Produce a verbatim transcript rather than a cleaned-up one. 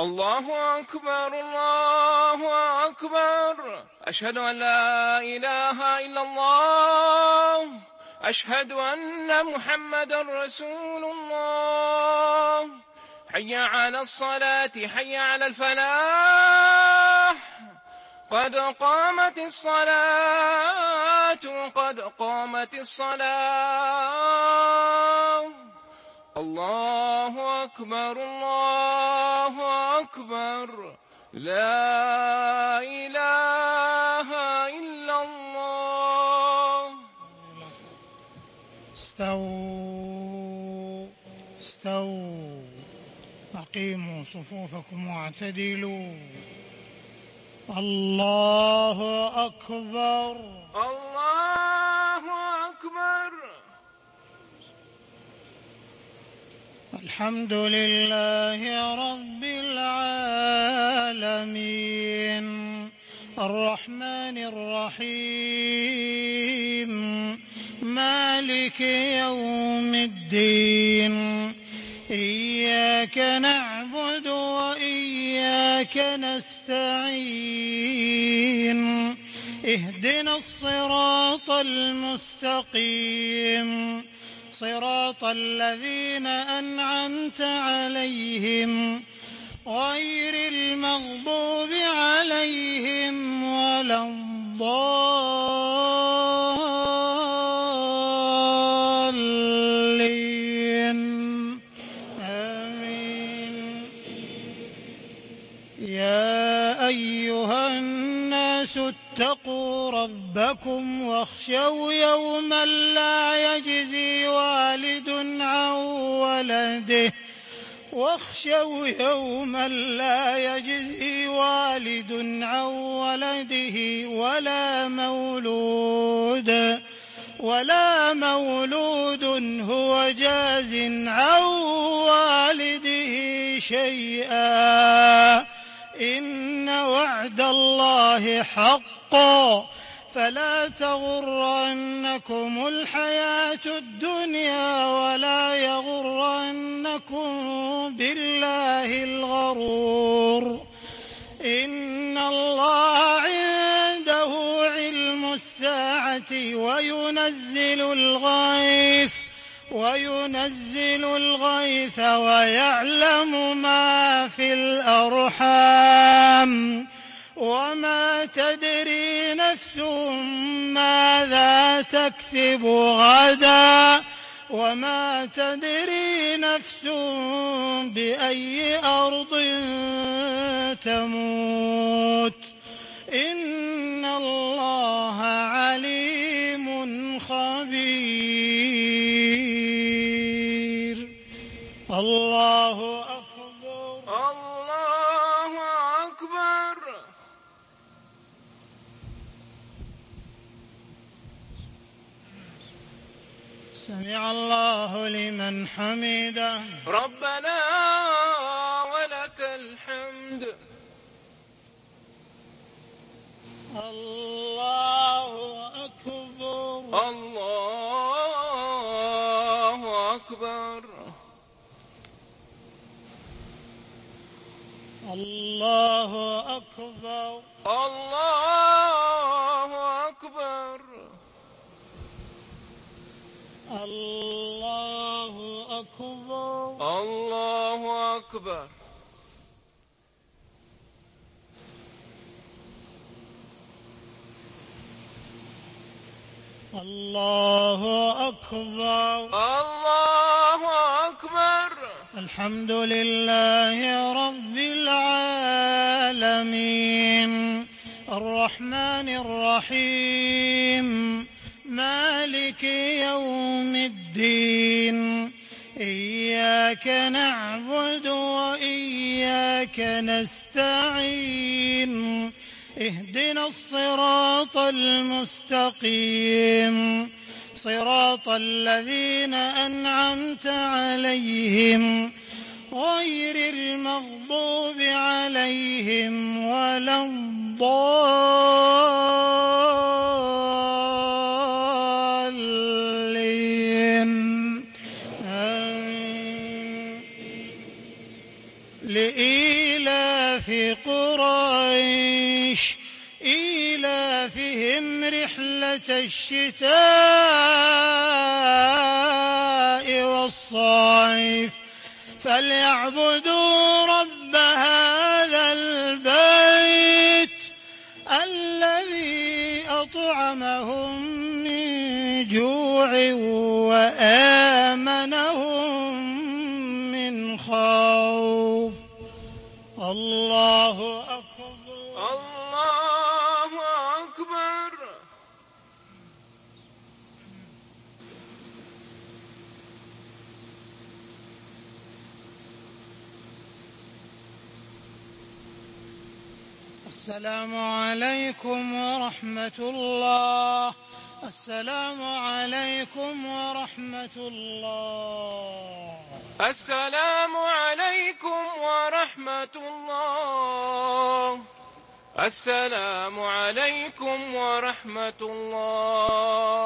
الله أكبر الله أكبر. أشهد أن لا إله إلا الله. أشهد أن محمدا رسول الله. حي على الصلاة حي على الفلاح. قد قامت الصلاة قد قامت الصلاة. الله أكبر الله أكبر. لا إله إلا الله. استووا استووا أقيموا صفوفكم واعتدلوا. الله أكبر الله أكبر. الحمد لله رب العالمين الرحمن الرحيم مالك يوم الدين. إياك نعبد وإياك نستعين. اهدنا الصراط المستقيم صراط الذين أنعمت عليهم غير المغضوب عليهم ولا الضالين. آمين. يا أيها الناس اتقوا ربكم واخشوا يوما لا يجزي والد عن ولده واخشوا يوما لا يجزي والد عن ولده ولا مولود ولا مولود هو جاز عن والده شيئا. إن وعد الله حق فلا تغرنكم الحياة الدنيا ولا يغرنكم بالله الغرور. إن الله عنده علم الساعة وينزل الغيث وينزل الغيث ويعلم ما في الأرحام وما تدري نفس ماذا تكسب غدا وما تدري نفس بأي أرض تموت. إن الله عليم خبير. الله أكبر الله أكبر. سمع الله لمن حمده. ربنا ولك الحمد. الله أكبر الله أكبر. الله أكبر الله أكبر. الله أكبر الله أكبر. الله أكبر الله أكبر. الحمد لله رب العالمين الرحمن الرحيم مالك يوم الدين. إياك نعبد وإياك نستعين. اهدنا الصراط المستقيم صراط الذين أنعمت عليهم غير المغضوب عليهم ولا الضالين. آمين. لإيلاف إيلاف قريش إيلافهم رحلة الشتاء والصيف فليعبدوا رب هذا البيت الذي أطعمهم من جوع وآمنهم من خوف. الله أكبر. الله أكبر. السلام عليكم ورحمة الله. السلام عليكم ورحمة الله. السلام عليكم ورحمة الله. السلام عليكم ورحمة الله.